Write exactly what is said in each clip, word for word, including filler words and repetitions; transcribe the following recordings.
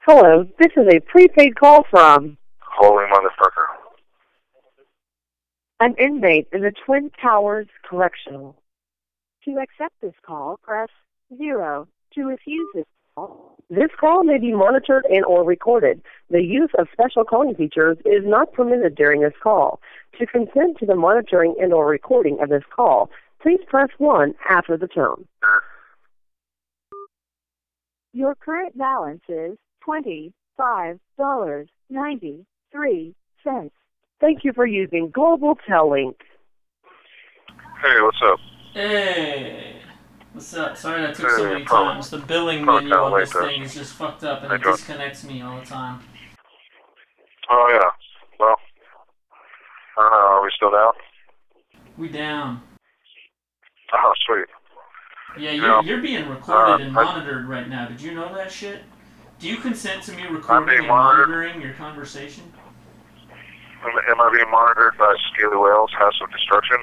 Hello, this is a prepaid call from Holy motherfucker. an inmate in the Twin Towers Correctional. To accept this call, press zero. To refuse this call, this call may be monitored and or recorded. The use of special calling features is not permitted during this call. To consent to the monitoring and or recording of this call, please press one after the tone. Your current balance is twenty-five dollars and ninety-three cents. Thank you for using Global Tellink. Hey, what's up? Hey, what's up? Sorry that took Hey, so many probably- times. The billing probably menu kinda on late this there. thing is just fucked up and Hey, it John. disconnects me all the time. Oh, yeah. Well, I don't know. Are we still down? We down. Oh, sweet. Yeah, You you're, know, you're being recorded uh, and I- monitored right now. Did you know that shit? Do you consent to me recording being and monitored. monitoring your conversation? Am, am I being monitored by Scaly Whale's House of Destruction?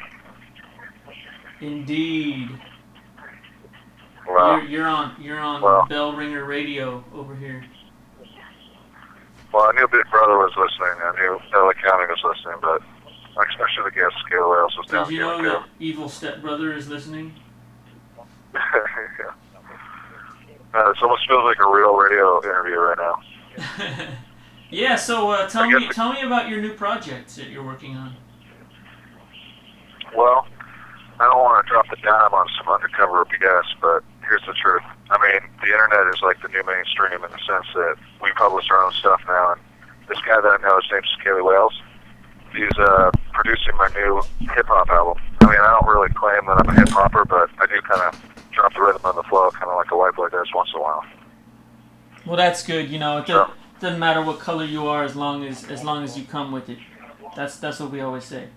Indeed. Wow. You're, you're on you're on Well. Bell Ringer Radio over here. Well, I knew Big Brother was listening. I knew L A County was listening, but I should have guessed Scaly Whale's was down Did you here, know too. that Evil Stepbrother is listening? Yeah. Uh, it almost feels like a real radio interview right now. Yeah, so uh, tell I guess me it- tell me about your new project that you're working on. Well, I don't want to drop the dime on some undercover B S, but here's the truth. I mean, the internet is like the new mainstream in the sense that we publish our own stuff now, and this guy that I know, his name's Scaly Whales, he's uh, producing my new hip-hop album. I mean, I don't really claim that I'm a hip-hopper, but I do kind of drop the rhythm on the flow, kind of like a white boy does once in a while. Well, that's good. You know, it Sure. doesn't, doesn't matter what color you are as long as as long as you come with it. That's that's what we always say.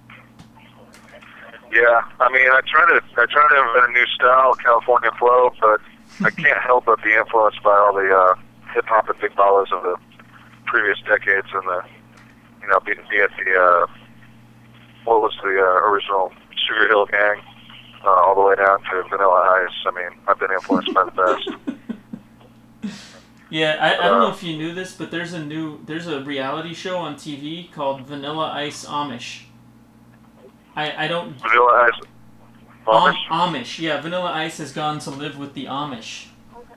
Yeah, I mean, I try to I try to invent a new style, California flow, but I can't help but be influenced by all the uh, hip hop and big ballers of the previous decades, and the you know, be, be it the uh, what was the uh, original Sugar Hill Gang, uh, all the way down to Vanilla Ice. I mean, I've been influenced by the best. Yeah, I, I don't know Uh, if you knew this, but there's a new there's a reality show on T V called Vanilla Ice Amish. I I don't Vanilla Ice. Am, Amish? Amish. Yeah, Vanilla Ice has gone to live with the Amish.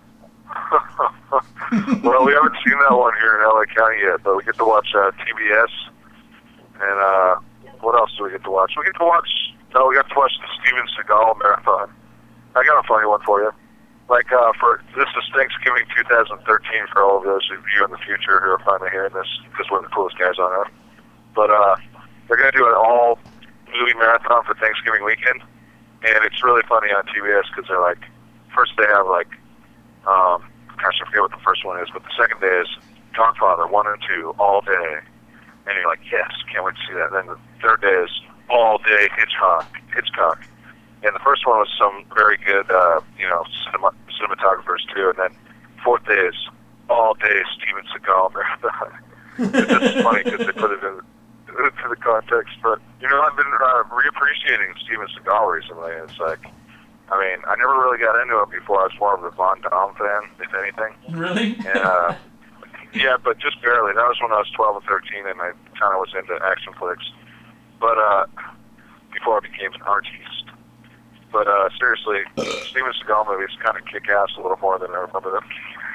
Well, we haven't seen that one here in L A County yet, but we get to watch uh, T B S. And uh, what else do we get to watch? We get to watch. No, we got to watch the Steven Seagal marathon. I got a funny one for you. Like uh, for this is Thanksgiving two thousand thirteen for all of those of you in the future who are finally hearing this because we're the coolest guys on earth. But uh, they're gonna do an all movie marathon for Thanksgiving weekend, and it's really funny on T B S because they're like, first they have like, um, gosh, I forget what the first one is, but the second day is Godfather one and two all day, and you're like, yes, can't wait to see that. Then the third day is all day Hitchcock, Hitchcock, and the first one was some very good, uh, you know, cinema, cinematographers too, and then fourth day is all day Steven Seagal marathon. It's just funny because they put it in to the context, but you know, I've been uh, reappreciating Steven Seagal recently. It's like, I mean, I never really got into it before. I was more of a Von Damme fan, if anything. Really? And, uh, yeah, but just barely. That was when I was twelve and thirteen, and I kind of was into action flicks. But uh, before I became an artiste. But uh, seriously, Steven Seagal movies kind of kick ass a little more than I remember them.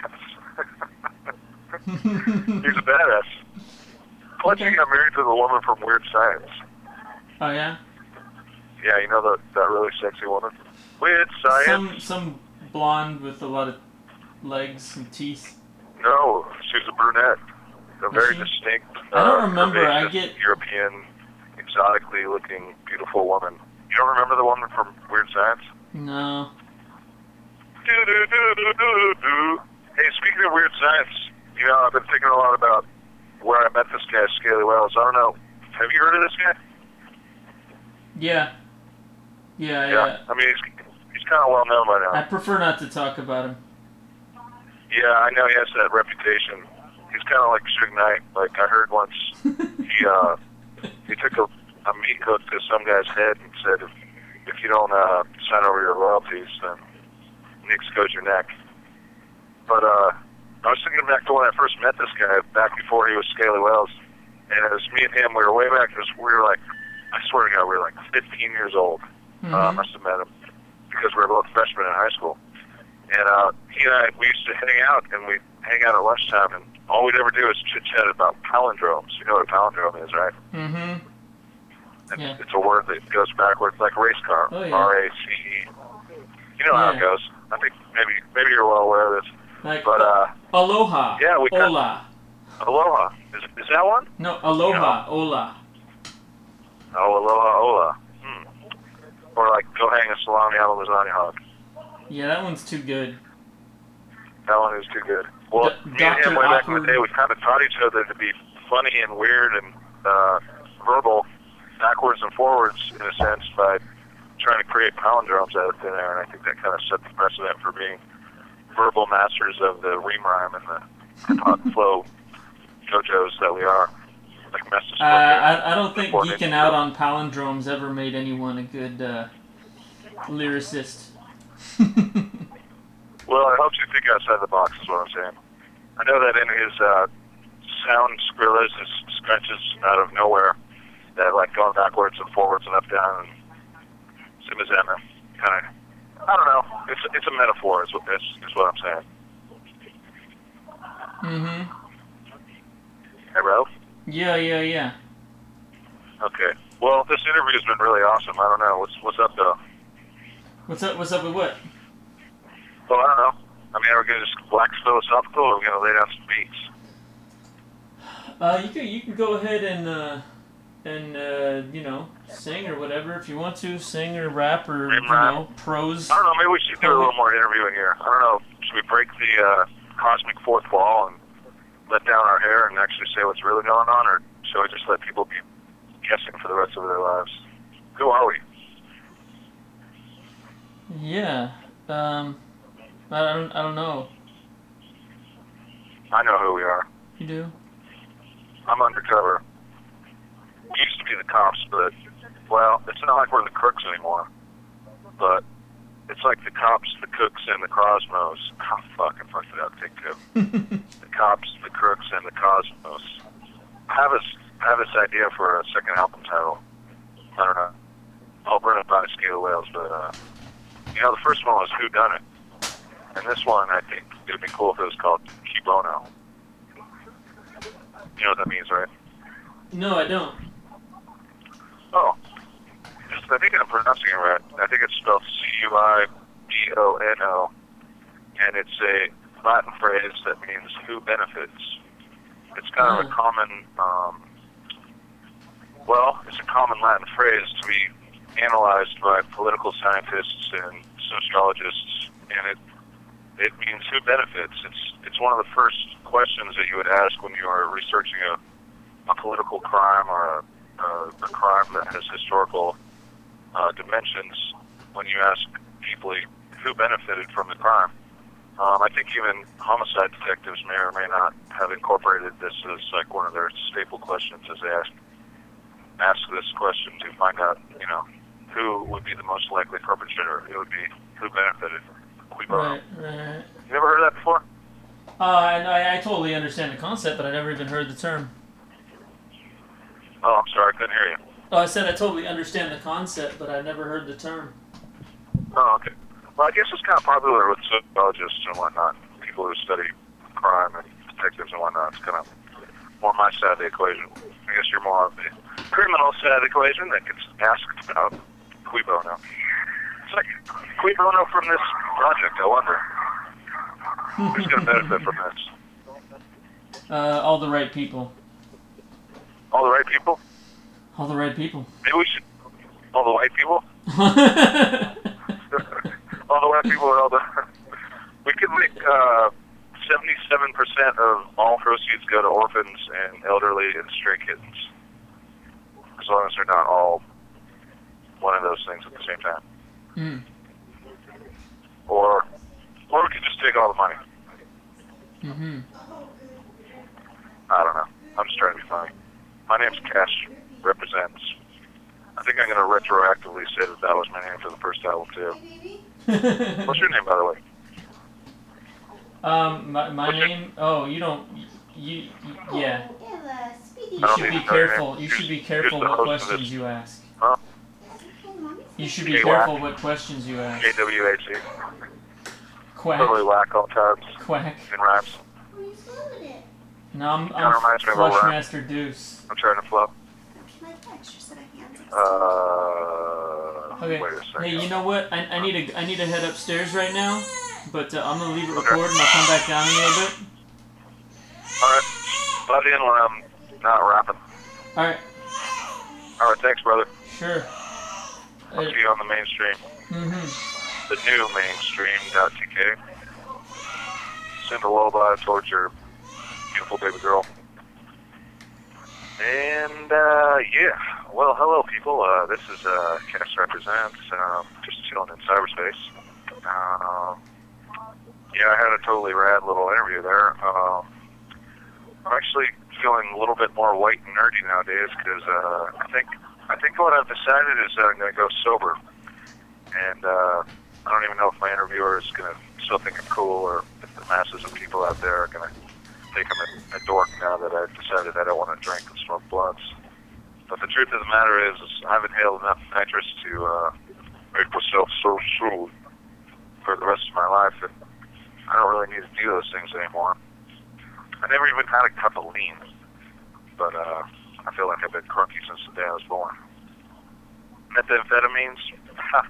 He's a badass. Plus, Okay. he got married to the woman from Weird Science. Oh yeah. Yeah, you know that that really sexy woman. Weird Science. Some some blonde with a lot of legs and teeth. No, she's a brunette. A Is very she? distinct. I don't uh, remember. I curvaceous, get- European, exotically looking, beautiful woman. You don't remember the woman from Weird Science? No. Do do do do do do. Hey, speaking of Weird Science, you know, I've been thinking a lot about where I met this guy, Scaly Whales. I don't know. Have you heard of this guy? Yeah. Yeah. Yeah. Yeah. I mean, he's he's kind of well known by now. I prefer not to talk about him. Yeah, I know he has that reputation. He's kind of like Suge Knight. Like I heard once, he uh, he took a, a meat hook to some guy's head and said, if, if you don't uh, sign over your royalties, then Nick's goes your neck. But uh, I was thinking back to when I first met this guy, back before he was Scaly Whales, and it was me and him. We were way back. It was, we were like, I swear to God, we were like fifteen years old. Mm-hmm. Uh, must have met him because we were both freshmen in high school. And uh, he and I, we used to hang out, and we'd hang out at lunchtime, and all we'd ever do is chit-chat about palindromes. You know what a palindrome is, right? Mm-hmm. It's, Yeah. it's a word that goes backwards, like race car. Oh, yeah. R A C E. You know how Yeah. it goes. I think maybe maybe you're well aware of this. Like But, uh, aloha. yeah, we got- Ola. aloha. Is, is that one? No, aloha. Ola. Oh, aloha, ola. Hmm. Or like, go hang a salami on a lasagna hog. Yeah, that one's too good. That one is too good. Well, D- me and him Doctor way back in the Apu. day, we kind of taught each other to be funny and weird and uh, verbal, backwards and forwards, in a sense, by trying to create palindromes out of thin air, and I think that kind of set the precedent for being verbal masters of the ream rhyme and the hip-hop flow JoJo's that we are. Like Mestis Uh, I, I don't think Before geeking they- out on palindromes ever made anyone a good uh, lyricist. Well, it helps you think outside the box, is what I'm saying. I know that in his uh, sound Skrilla's, his scratches out of nowhere, that like going backwards and forwards and up down and Simazema, kind of, I don't know. It's it's a metaphor, is what this is what I'm saying. Mm-hmm. Hey, bro. Yeah, yeah, yeah. Okay. Well, this interview's been really awesome. I don't know what's what's up though. What's up? What's up with what? Well, I don't know. I mean, are we gonna just wax philosophical, or are we gonna lay down some beats? Uh, you can you can go ahead and uh, and uh, you know, sing or whatever if you want to, sing or rap or Rim you rap. know, prose. I don't know. Maybe we should do a little more interviewing here. I don't know. Should we break the uh, cosmic fourth wall and let down our hair and actually say what's really going on, or should we just let people be guessing for the rest of their lives? Who are we? Yeah. Um, I don't I don't know. I know who we are. You do? I'm undercover. We used to be the cops, but, well, it's not like we're the crooks anymore. But it's like the cops, the cooks, and the cosmos. Oh, fuck, I fucked it up. Take two. The cops, the crooks, and the cosmos. I have this, I have this idea for a second album title. I don't know. I'll run it by Scaly Whales, but, uh, you know, the first one was Who Done It? And this one, I think, it would be cool if it was called Cui Bono. You know what that means, right? No, I don't. Oh. Just, I think I'm pronouncing it right. I think it's spelled C U I B O N O. And it's a Latin phrase that means who benefits. It's kind of a Oh. common, um, well, it's a common Latin phrase to be analyzed by political scientists and sociologists, and it it means who benefits. It's it's one of the first questions that you would ask when you are researching a, a political crime or a, a, a crime that has historical uh, dimensions. When you ask people who benefited from the crime, um, I think even homicide detectives may or may not have incorporated this as like one of their staple questions as they ask ask this question to find out, you know, who would be the most likely perpetrator. It would be who benefited. Cui bono. Right, right. You never heard of that before? Uh, I, I totally understand the concept, but I never even heard the term. Oh, I'm sorry, I couldn't hear you. Oh, I said I totally understand the concept, but I never heard the term. Oh, okay. Well, I guess it's kind of popular with sociologists and whatnot, people who study crime and detectives and whatnot. It's kind of more my side of the equation. I guess you're more of the criminal side of the equation that gets asked about cui bono. It's like cui bono from this project, I wonder. Who's going to benefit from this? Uh, all the right people. All the right people? All the right people. Maybe we should... All the white people? All the white people and all the... We could make uh, seventy-seven percent of all proceeds go to orphans and elderly and stray kittens. As long as they're not all one of those things at the same time. Mm. Or, or we could just take all the money. Mm-hmm. I don't know. I'm just trying to be funny. My name's Cash Represents. I think I'm going to retroactively say that that was my name for the first album, too. What's your name, by the way? Um, my, my What's your- name. Oh, you don't. You, you yeah. You I don't should need be to know your careful. name. You Who's- should be who's careful the what host of this? questions you ask. Huh? You should be Hey, careful whack. what questions you ask. K W A C. Quack. Totally whack all times Quack. in rhymes. No, I'm, Kinda I'm reminds me of a rap. Flushmaster Deuce. I'm trying to flow. Uh, Okay. wait a second. Hey, you know what? I, I need to I need to head upstairs right now, but uh, I'm gonna leave it record and I'll come back down in a little bit. Alright. Butt in when I'm not rapping. All right. Alright, thanks, brother. Sure. I'll see you on the mainstream. Mm-hmm. The new mainstream.tk. Send a lullaby towards your beautiful baby girl. And, uh, yeah. Well, hello, people. Uh, this is, uh, Cast Represents, um, just chilling in cyberspace. Um, yeah, I had a totally rad little interview there. Um, I'm actually feeling a little bit more white and nerdy nowadays because, uh, I think, I think what I've decided is that I'm going to go sober. And, uh, I don't even know if my interviewer is going to still think I'm cool or if the masses of people out there are going to think I'm a, a dork now that I've decided I don't want to drink and smoke blunts. But the truth of the matter is, is I've inhaled enough nitrous to uh, make myself so smooth for the rest of my life that I don't really need to do those things anymore. I never even had a cup of lean, but uh, I feel like I've been crunky since the day I was born. Methamphetamines, ha,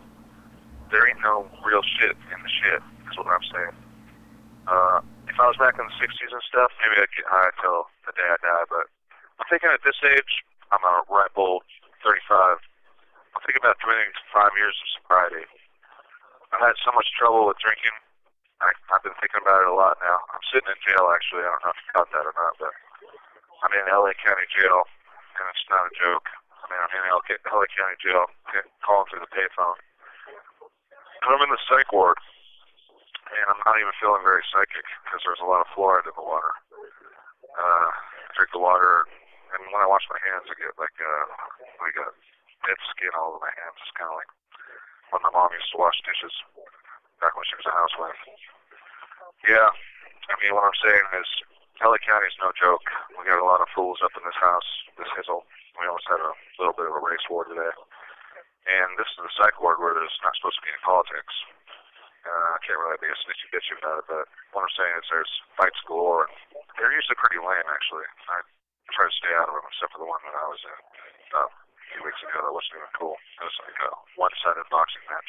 there ain't no real shit in the shit, is what I'm saying. Uh, if I was back in the sixties and stuff, maybe I'd get high till the day I die, but I'm thinking at this age, I'm a ripe old thirty-five. I'm thinking about committing to five years of sobriety. I've had so much trouble with drinking. I, I've been thinking about it a lot now. I'm sitting in jail, actually. I don't know if you caught that or not, but I'm in L A County Jail, and it's not a joke. I mean, I'm in L A County Jail, calling through the payphone. And I'm in the psych ward, and I'm not even feeling very psychic because there's a lot of fluoride in the water. Uh, I drink the water, and when I wash my hands, I get like uh, like a dead skin all over my hands. It's kind of like when my mom used to wash dishes back when she was a housewife. Yeah, I mean, what I'm saying is L A County is no joke. We got a lot of fools up in this house, this hizzle. We almost had a little bit of a race war today. And this is the psych ward where there's not supposed to be any politics. Uh, I can't really be a snitchy bitchy about it, but what I'm saying is there's fights galore. They're usually pretty lame, actually. I try to stay out of them, except for the one that I was in uh, a few weeks ago. That wasn't even cool. It was like a one-sided boxing match.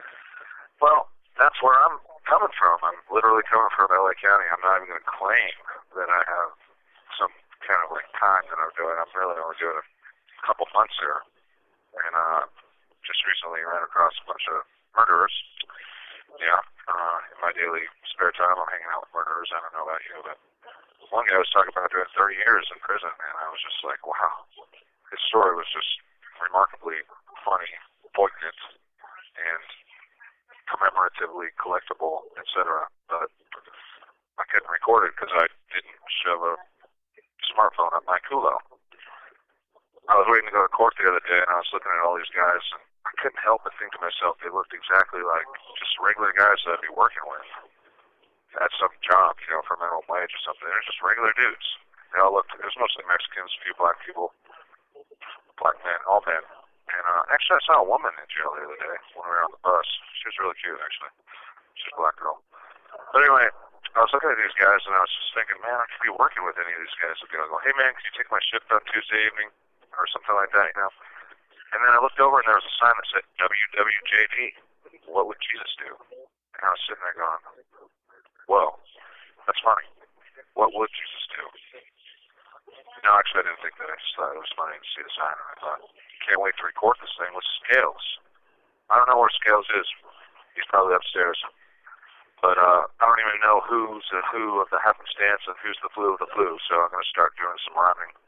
Well, that's where I'm coming from. I'm literally coming from L A County. I'm not even going to claim that I have some kind of like time that I'm doing. I'm really only doing a couple months here. And, uh, just recently ran across a bunch of murderers. Yeah, uh, in my daily spare time, I'm hanging out with murderers. I don't know about you, but one guy was talking about doing thirty years in prison, and I was just like, wow. His story was just remarkably funny, poignant, and commemoratively collectible, et cetera. But I couldn't record it because I didn't shove a smartphone up my culo. I was waiting to go to court the other day, and I was looking at all these guys, and I couldn't help but think to myself, they looked exactly like just regular guys that I'd be working with at some job, you know, for minimum wage or something. They're just regular dudes. They all looked, it was mostly Mexicans, a few black people, black men, all men. And uh, actually, I saw a woman in jail the other day when we were on the bus. She was really cute, actually. She's a black girl. But anyway, I was looking at these guys, and I was just thinking, man, I could be working with any of these guys. I'd be like, hey, man, can you take my shift on Tuesday evening? Or something like that, you know. And then I looked over and there was a sign that said W W J D. What would Jesus do? And I was sitting there going, whoa, that's funny. What would Jesus do? No, actually, I didn't think that. I just thought it was funny to see the sign. And I thought, can't wait to record this thing with Scales. I don't know where Scales is. He's probably upstairs. But uh, I don't even know who's the who of the happenstance and who's the flu of the flu. So I'm going to start doing some rhyming.